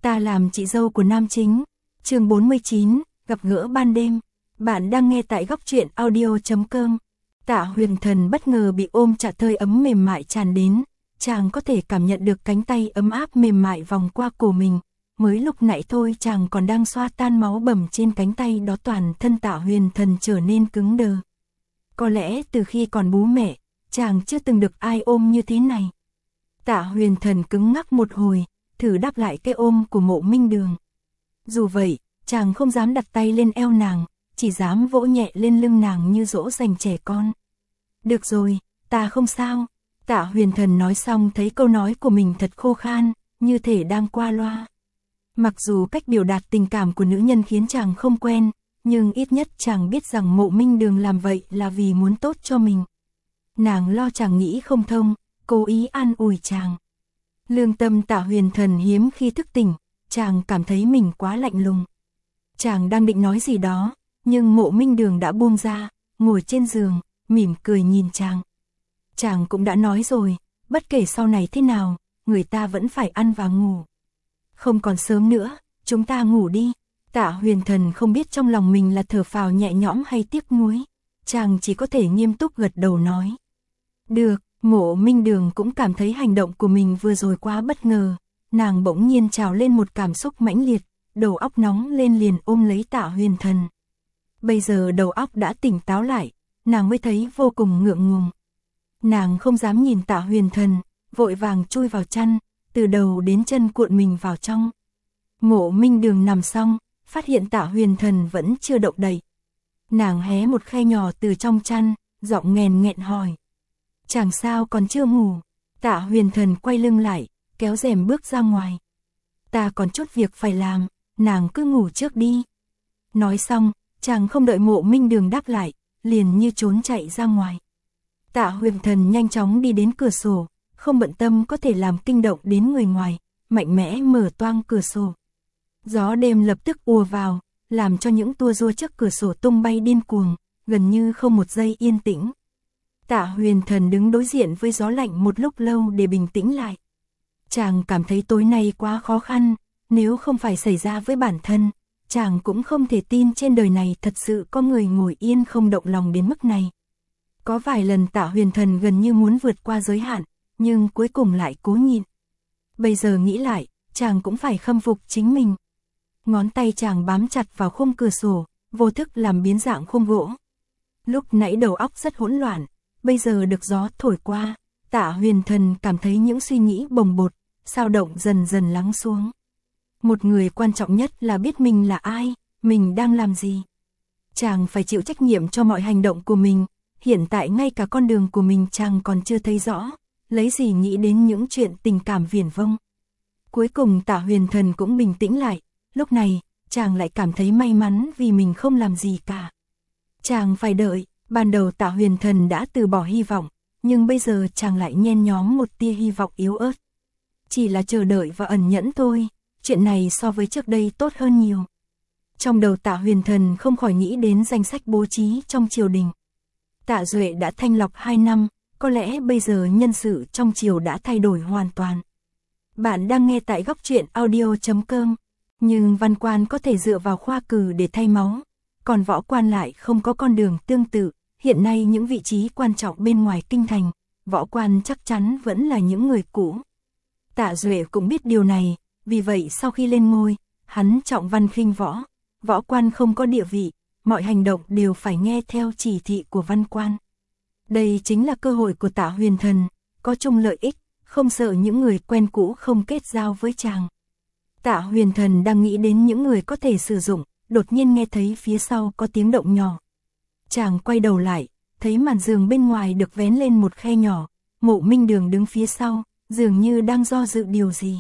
Ta làm chị dâu của nam chính. Chương 49, gặp gỡ ban đêm. Bạn đang nghe tại góc truyện audio.com. Tạ Huyền Thần bất ngờ bị ôm chặt, hơi ấm mềm mại tràn đến, chàng có thể cảm nhận được cánh tay ấm áp mềm mại vòng qua cổ mình. Mới lúc nãy thôi chàng còn đang xoa tan máu bầm trên cánh tay đó, toàn thân Tạ Huyền Thần trở nên cứng đờ. Có lẽ từ khi còn bú mẹ, chàng chưa từng được ai ôm như thế này. Tạ Huyền Thần cứng ngắc một hồi, thử đáp lại cái ôm của Mộ Minh Đường. Dù vậy, chàng không dám đặt tay lên eo nàng, chỉ dám vỗ nhẹ lên lưng nàng như dỗ dành trẻ con. Được rồi, ta không sao. Tạ Huyền Thần nói xong thấy câu nói của mình thật khô khan, như thể đang qua loa. Mặc dù cách biểu đạt tình cảm của nữ nhân khiến chàng không quen, nhưng ít nhất chàng biết rằng Mộ Minh Đường làm vậy là vì muốn tốt cho mình. Nàng lo chàng nghĩ không thông, cố ý an ủi chàng. Lương tâm Tạ Huyền Thần hiếm khi thức tỉnh, chàng cảm thấy mình quá lạnh lùng. Chàng đang định nói gì đó, nhưng Mộ Minh Đường đã buông ra, ngồi trên giường, mỉm cười nhìn chàng. Chàng cũng đã nói rồi, bất kể sau này thế nào, người ta vẫn phải ăn và ngủ. Không còn sớm nữa, chúng ta ngủ đi. Tạ Huyền Thần không biết trong lòng mình là thở phào nhẹ nhõm hay tiếc nuối. Chàng chỉ có thể nghiêm túc gật đầu nói. Được. Mộ Minh Đường cũng cảm thấy hành động của mình vừa rồi quá bất ngờ. Nàng bỗng nhiên trào lên một cảm xúc mãnh liệt, đầu óc nóng lên liền ôm lấy Tạ Huyền Thần. Bây giờ đầu óc đã tỉnh táo lại, nàng mới thấy vô cùng ngượng ngùng. Nàng không dám nhìn Tạ Huyền Thần, vội vàng chui vào chăn, từ đầu đến chân cuộn mình vào trong. Mộ Minh Đường nằm xong, phát hiện Tạ Huyền Thần vẫn chưa động đậy. Nàng hé một khe nhỏ từ trong chăn, giọng nghẹn nghẹn hỏi. Chàng sao còn chưa ngủ? Tạ Huyền Thần quay lưng lại, kéo rèm bước ra ngoài. Ta còn chút việc phải làm, nàng cứ ngủ trước đi. Nói xong, chàng không đợi Mộ Minh Đường đáp lại, liền như trốn chạy ra ngoài. Tạ Huyền Thần nhanh chóng đi đến cửa sổ, không bận tâm có thể làm kinh động đến người ngoài, mạnh mẽ mở toang cửa sổ. Gió đêm lập tức ùa vào, làm cho những tua rua trước cửa sổ tung bay điên cuồng, gần như không một giây yên tĩnh. Tạ Huyền Thần đứng đối diện với gió lạnh một lúc lâu để bình tĩnh lại. Chàng cảm thấy tối nay quá khó khăn, nếu không phải xảy ra với bản thân, chàng cũng không thể tin trên đời này thật sự có người ngồi yên không động lòng đến mức này. Có vài lần Tạ Huyền Thần gần như muốn vượt qua giới hạn, nhưng cuối cùng lại cố nhịn. Bây giờ nghĩ lại, chàng cũng phải khâm phục chính mình. Ngón tay chàng bám chặt vào khung cửa sổ, vô thức làm biến dạng khung gỗ. Lúc nãy đầu óc rất hỗn loạn, bây giờ được gió thổi qua, Tạ Huyền Thần cảm thấy những suy nghĩ bồng bột, xao động dần dần lắng xuống. Một người quan trọng nhất là biết mình là ai, mình đang làm gì. Chàng phải chịu trách nhiệm cho mọi hành động của mình, hiện tại ngay cả con đường của mình chàng còn chưa thấy rõ, lấy gì nghĩ đến những chuyện tình cảm viển vông. Cuối cùng Tạ Huyền Thần cũng bình tĩnh lại, lúc này, chàng lại cảm thấy may mắn vì mình không làm gì cả. Chàng phải đợi. Ban đầu Tạ Huyền Thần đã từ bỏ hy vọng, nhưng bây giờ chàng lại nhen nhóm một tia hy vọng yếu ớt. Chỉ là chờ đợi và ẩn nhẫn thôi, chuyện này so với trước đây tốt hơn nhiều. Trong đầu Tạ Huyền Thần không khỏi nghĩ đến danh sách bố trí trong triều đình. Tạ Duệ đã thanh lọc 2 năm, có lẽ bây giờ nhân sự trong triều đã thay đổi hoàn toàn. Bạn đang nghe tại góc truyện audio.com, nhưng văn quan có thể dựa vào khoa cử để thay máu. Còn võ quan lại không có con đường tương tự, hiện nay những vị trí quan trọng bên ngoài kinh thành, võ quan chắc chắn vẫn là những người cũ. Tạ Duệ cũng biết điều này, vì vậy sau khi lên ngôi, hắn trọng văn khinh võ, võ quan không có địa vị, mọi hành động đều phải nghe theo chỉ thị của văn quan. Đây chính là cơ hội của Tạ Huyền Thần, có chung lợi ích, không sợ những người quen cũ không kết giao với chàng. Tạ Huyền Thần đang nghĩ đến những người có thể sử dụng, đột nhiên nghe thấy phía sau có tiếng động nhỏ. Chàng quay đầu lại, thấy màn giường bên ngoài được vén lên một khe nhỏ, Mộ Minh Đường đứng phía sau, dường như đang do dự điều gì.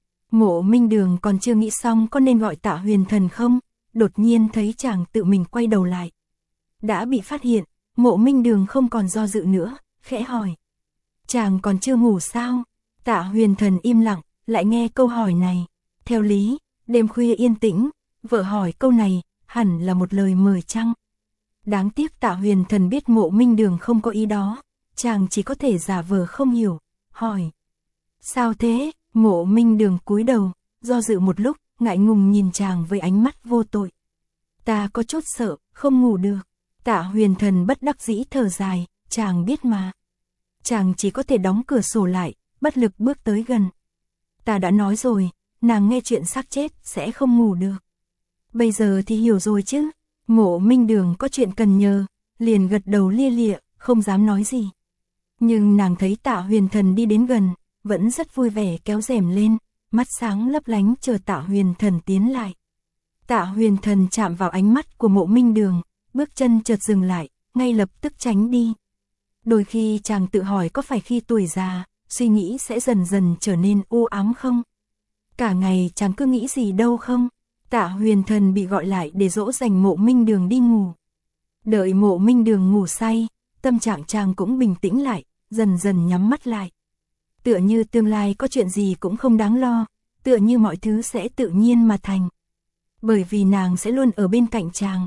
Mộ Minh Đường còn chưa nghĩ xong có nên gọi Tạ Huyền Thần không, đột nhiên thấy chàng tự mình quay đầu lại. Đã bị phát hiện, Mộ Minh Đường không còn do dự nữa, khẽ hỏi. Chàng còn chưa ngủ sao? Tạ Huyền Thần im lặng, lại nghe câu hỏi này. Theo lý, đêm khuya yên tĩnh, vợ hỏi câu này, hẳn là một lời mời chăng? Đáng tiếc Tạ Huyền Thần biết Mộ Minh Đường không có ý đó, chàng chỉ có thể giả vờ không hiểu, hỏi. Sao thế? Mộ Minh Đường cúi đầu, do dự một lúc, ngại ngùng nhìn chàng với ánh mắt vô tội. Ta có chút sợ, không ngủ được. Tạ Huyền Thần bất đắc dĩ thở dài, chàng biết mà. Chàng chỉ có thể đóng cửa sổ lại, bất lực bước tới gần. Ta đã nói rồi, nàng nghe chuyện xác chết sẽ không ngủ được. Bây giờ thì hiểu rồi chứ. Mộ Minh Đường có chuyện cần nhờ, liền gật đầu lia lịa, không dám nói gì. Nhưng nàng thấy Tạ Huyền Thần đi đến gần, vẫn rất vui vẻ kéo rèm lên, mắt sáng lấp lánh chờ Tạ Huyền Thần tiến lại. Tạ Huyền Thần chạm vào ánh mắt của Mộ Minh Đường, bước chân chợt dừng lại, ngay lập tức tránh đi. Đôi khi chàng tự hỏi có phải khi tuổi già, suy nghĩ sẽ dần dần trở nên u ám không? Cả ngày chàng cứ nghĩ gì đâu không? Tạ Huyền Thần bị gọi lại để dỗ dành Mộ Minh Đường đi ngủ. Đợi Mộ Minh Đường ngủ say, tâm trạng chàng cũng bình tĩnh lại, dần dần nhắm mắt lại. Tựa như tương lai có chuyện gì cũng không đáng lo, tựa như mọi thứ sẽ tự nhiên mà thành. Bởi vì nàng sẽ luôn ở bên cạnh chàng.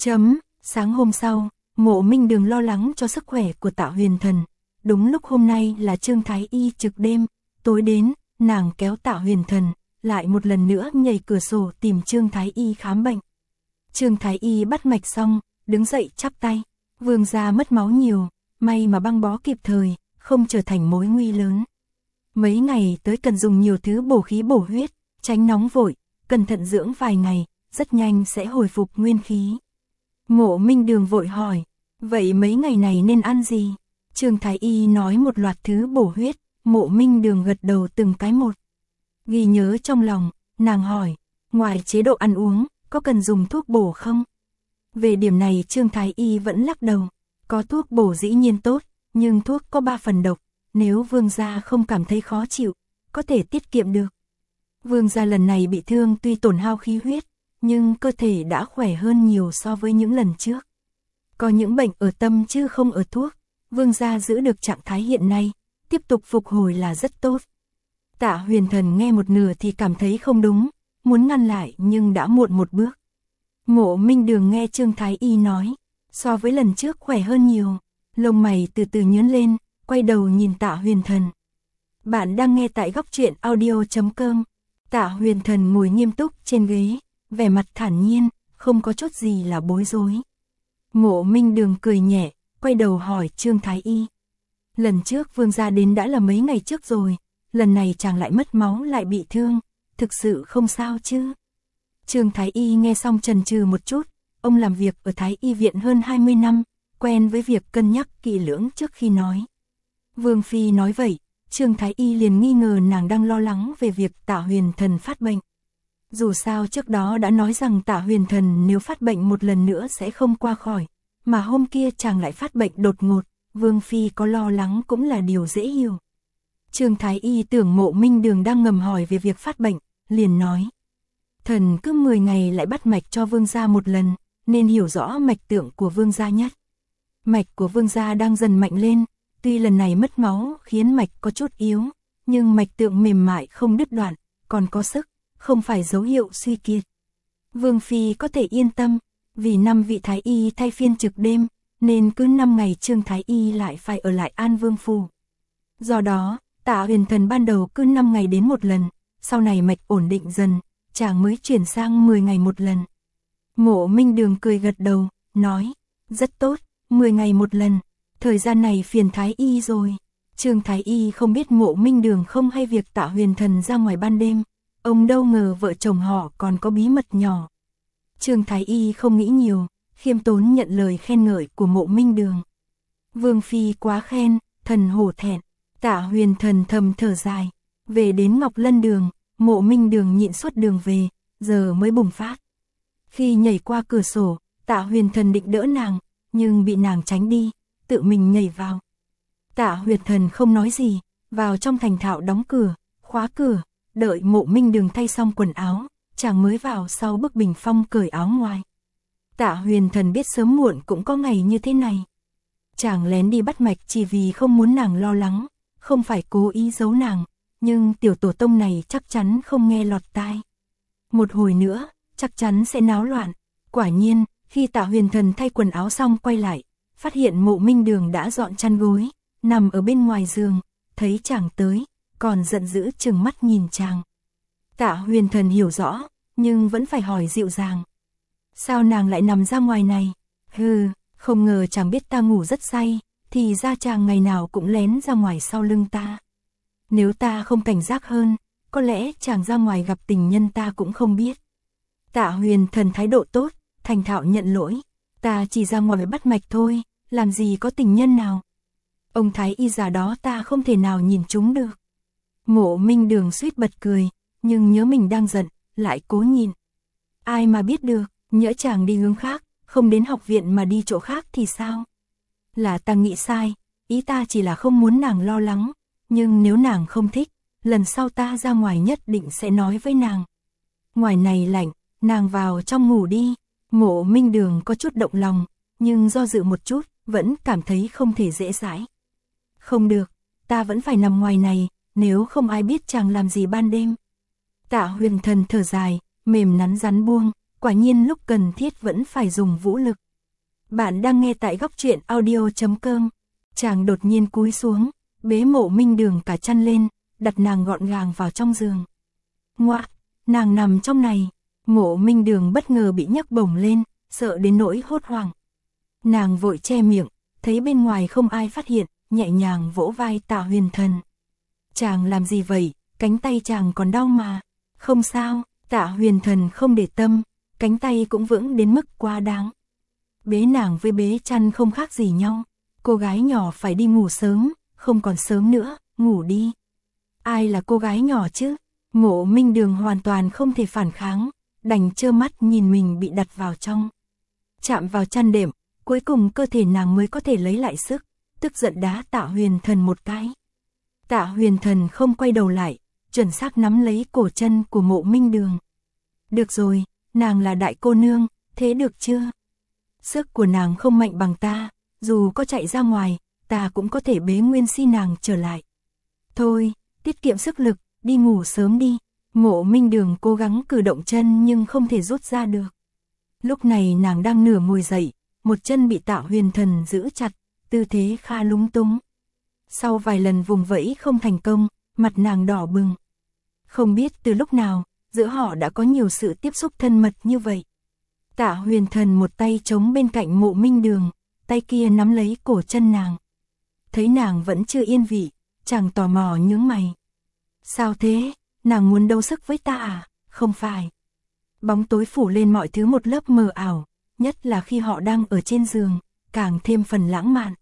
Sáng hôm sau, Mộ Minh Đường lo lắng cho sức khỏe của Tạ Huyền Thần. Đúng lúc hôm nay là Trương Thái Y trực đêm, tối đến, nàng kéo Tạ Huyền Thần, lại một lần nữa nhảy cửa sổ tìm Trương Thái Y khám bệnh. Trương Thái Y bắt mạch xong, đứng dậy chắp tay. Vương gia mất máu nhiều, may mà băng bó kịp thời, không trở thành mối nguy lớn. Mấy ngày tới cần dùng nhiều thứ bổ khí bổ huyết, tránh nóng vội, cẩn thận dưỡng vài ngày, rất nhanh sẽ hồi phục nguyên khí. Mộ Minh Đường vội hỏi, vậy mấy ngày này nên ăn gì? Trương Thái Y nói một loạt thứ bổ huyết, Mộ Minh Đường gật đầu từng cái một. Ghi nhớ trong lòng, nàng hỏi, ngoài chế độ ăn uống, có cần dùng thuốc bổ không? Về điểm này Trương Thái Y vẫn lắc đầu, có thuốc bổ dĩ nhiên tốt, nhưng thuốc có 3 phần độc, nếu vương gia không cảm thấy khó chịu, có thể tiết kiệm được. Vương gia lần này bị thương tuy tổn hao khí huyết, nhưng cơ thể đã khỏe hơn nhiều so với những lần trước. Có những bệnh ở tâm chứ không ở thuốc, vương gia giữ được trạng thái hiện nay, tiếp tục phục hồi là rất tốt. Tạ Huyền Thần nghe một nửa thì cảm thấy không đúng, muốn ngăn lại nhưng đã muộn một bước. Mộ Minh Đường nghe Trương Thái Y nói, so với lần trước khỏe hơn nhiều, lông mày từ từ nhướng lên, quay đầu nhìn Tạ Huyền Thần. Bạn đang nghe tại góc truyện audio.com. Tạ Huyền Thần ngồi nghiêm túc trên ghế, vẻ mặt thản nhiên, không có chút gì là bối rối. Mộ Minh Đường cười nhẹ, quay đầu hỏi Trương Thái Y. Lần trước vương gia đến đã là mấy ngày trước rồi, lần này chàng lại mất máu lại bị thương, thực sự không sao chứ? Trương Thái Y nghe xong chần chừ một chút, ông làm việc ở Thái Y viện hơn 20 năm, quen với việc cân nhắc kỹ lưỡng trước khi nói. Vương Phi nói vậy, Trương Thái Y liền nghi ngờ nàng đang lo lắng về việc Tạ Huyền Thần phát bệnh. Dù sao trước đó đã nói rằng Tạ Huyền Thần nếu phát bệnh một lần nữa sẽ không qua khỏi, mà hôm kia chàng lại phát bệnh đột ngột, Vương Phi có lo lắng cũng là điều dễ hiểu. Trương Thái Y tưởng Mộ Minh Đường đang ngầm hỏi về việc phát bệnh, liền nói. Thần cứ 10 ngày lại bắt mạch cho vương gia một lần, nên hiểu rõ mạch tượng của vương gia nhất. Mạch của vương gia đang dần mạnh lên, tuy lần này mất máu khiến mạch có chút yếu, nhưng mạch tượng mềm mại không đứt đoạn, còn có sức, không phải dấu hiệu suy kiệt. Vương Phi có thể yên tâm, vì 5 vị Thái Y thay phiên trực đêm, nên cứ 5 ngày Trương Thái Y lại phải ở lại An Vương Phủ. Do đó, Tạ Huyền Thần ban đầu cứ 5 ngày đến một lần, sau này mạch ổn định dần, chàng mới chuyển sang 10 ngày một lần. Mộ Minh Đường cười gật đầu, nói, rất tốt, 10 ngày một lần, thời gian này phiền Thái Y rồi. Trương Thái Y không biết Mộ Minh Đường không hay việc Tạ Huyền Thần ra ngoài ban đêm, ông đâu ngờ vợ chồng họ còn có bí mật nhỏ. Trương Thái Y không nghĩ nhiều, khiêm tốn nhận lời khen ngợi của Mộ Minh Đường. Vương Phi quá khen, thần hổ thẹn. Tạ Huyền Thần thầm thở dài, về đến Ngọc Lân Đường, Mộ Minh Đường nhịn suốt đường về, giờ mới bùng phát. Khi nhảy qua cửa sổ, Tạ Huyền Thần định đỡ nàng, nhưng bị nàng tránh đi, tự mình nhảy vào. Tạ Huyền Thần không nói gì, vào trong thành thạo đóng cửa, khóa cửa, đợi Mộ Minh Đường thay xong quần áo, chàng mới vào sau bức bình phong cởi áo ngoài. Tạ Huyền Thần biết sớm muộn cũng có ngày như thế này. Chàng lén đi bắt mạch chỉ vì không muốn nàng lo lắng, không phải cố ý giấu nàng, nhưng tiểu tổ tông này chắc chắn không nghe lọt tai. Một hồi nữa, chắc chắn sẽ náo loạn. Quả nhiên, khi Tạ Huyền Thần thay quần áo xong quay lại, phát hiện Mộ Minh Đường đã dọn chăn gối, nằm ở bên ngoài giường, thấy chàng tới, còn giận dữ trừng mắt nhìn chàng. Tạ Huyền Thần hiểu rõ, nhưng vẫn phải hỏi dịu dàng. Sao nàng lại nằm ra ngoài này? Không ngờ chàng biết ta ngủ rất say, thì ra chàng ngày nào cũng lén ra ngoài sau lưng ta. Nếu ta không cảnh giác hơn, có lẽ chàng ra ngoài gặp tình nhân ta cũng không biết. Tạ Huyền Thần thái độ tốt, thành thạo nhận lỗi. Ta chỉ ra ngoài bắt mạch thôi, làm gì có tình nhân nào. Ông thái y già đó ta không thể nào nhìn trúng được. Mộ Minh Đường suýt bật cười, nhưng nhớ mình đang giận, lại cố nhìn. Ai mà biết được, nhỡ chàng đi hướng khác, không đến học viện mà đi chỗ khác thì sao? Là ta nghĩ sai, ý ta chỉ là không muốn nàng lo lắng, nhưng nếu nàng không thích, lần sau ta ra ngoài nhất định sẽ nói với nàng. Ngoài này lạnh, nàng vào trong ngủ đi. Mộ Minh Đường có chút động lòng, nhưng do dự một chút, vẫn cảm thấy không thể dễ dãi. Không được, ta vẫn phải nằm ngoài này, nếu không ai biết chàng làm gì ban đêm. Tạ Huyền Thần thở dài, mềm nắn rắn buông, quả nhiên lúc cần thiết vẫn phải dùng vũ lực. Bạn đang nghe tại góc truyện audio.com. Chàng đột nhiên cúi xuống, bế Mộ Minh Đường cả chăn lên, đặt nàng gọn gàng vào trong giường. Ngoạ, nàng nằm trong này. Mộ Minh Đường bất ngờ bị nhấc bổng lên, sợ đến nỗi hốt hoảng. Nàng vội che miệng, thấy bên ngoài không ai phát hiện, nhẹ nhàng vỗ vai Tạ Huyền Thần. Chàng làm gì vậy, cánh tay chàng còn đau mà. Không sao, Tạ Huyền Thần không để tâm, cánh tay cũng vững đến mức quá đáng. Bế nàng với bế chăn không khác gì nhau. Cô gái nhỏ phải đi ngủ sớm, không còn sớm nữa, ngủ đi. Ai là cô gái nhỏ chứ? Mộ Minh Đường hoàn toàn không thể phản kháng, đành trơ mắt nhìn mình bị đặt vào trong. Chạm vào chăn đệm, cuối cùng cơ thể nàng mới có thể lấy lại sức, tức giận đá Tạ Huyền Thần một cái. Tạ Huyền Thần không quay đầu lại, chuẩn xác nắm lấy cổ chân của Mộ Minh Đường. Được rồi, nàng là đại cô nương, thế được chưa? Sức của nàng không mạnh bằng ta, dù có chạy ra ngoài, ta cũng có thể bế nguyên si nàng trở lại. Thôi, tiết kiệm sức lực, đi ngủ sớm đi. Mộ Minh Đường cố gắng cử động chân nhưng không thể rút ra được. Lúc này nàng đang nửa ngồi dậy, một chân bị Tạ Huyền Thần giữ chặt, tư thế khá lúng túng. Sau vài lần vùng vẫy không thành công, mặt nàng đỏ bừng. Không biết từ lúc nào, giữa họ đã có nhiều sự tiếp xúc thân mật như vậy. Tạ Huyền Thần một tay chống bên cạnh Mộ Minh Đường, tay kia nắm lấy cổ chân nàng. Thấy nàng vẫn chưa yên vị, chàng tò mò nhướng mày. Sao thế, nàng muốn đấu sức với ta à? Không phải. Bóng tối phủ lên mọi thứ một lớp mờ ảo, nhất là khi họ đang ở trên giường, càng thêm phần lãng mạn.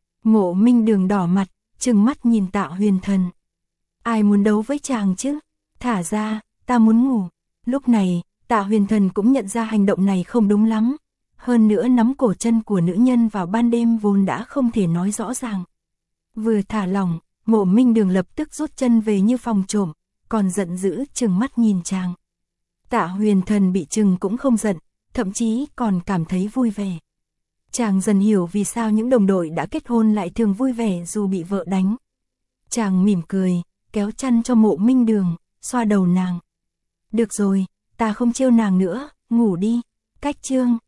Mộ Minh Đường đỏ mặt, trừng mắt nhìn Tạ Huyền Thần. Ai muốn đấu với chàng chứ? Thả ra, ta muốn ngủ. Lúc này, Tạ Huyền Thần cũng nhận ra hành động này không đúng lắm. Hơn nữa nắm cổ chân của nữ nhân vào ban đêm vốn đã không thể nói rõ ràng. Vừa thả lỏng, Mộ Minh Đường lập tức rút chân về như phòng trộm, còn giận dữ trừng mắt nhìn chàng. Tạ Huyền Thần bị trừng cũng không giận, thậm chí còn cảm thấy vui vẻ. Chàng dần hiểu vì sao những đồng đội đã kết hôn lại thường vui vẻ dù bị vợ đánh. Chàng mỉm cười, kéo chăn cho Mộ Minh Đường, xoa đầu nàng. Được rồi, ta không trêu nàng nữa, ngủ đi. Cách chương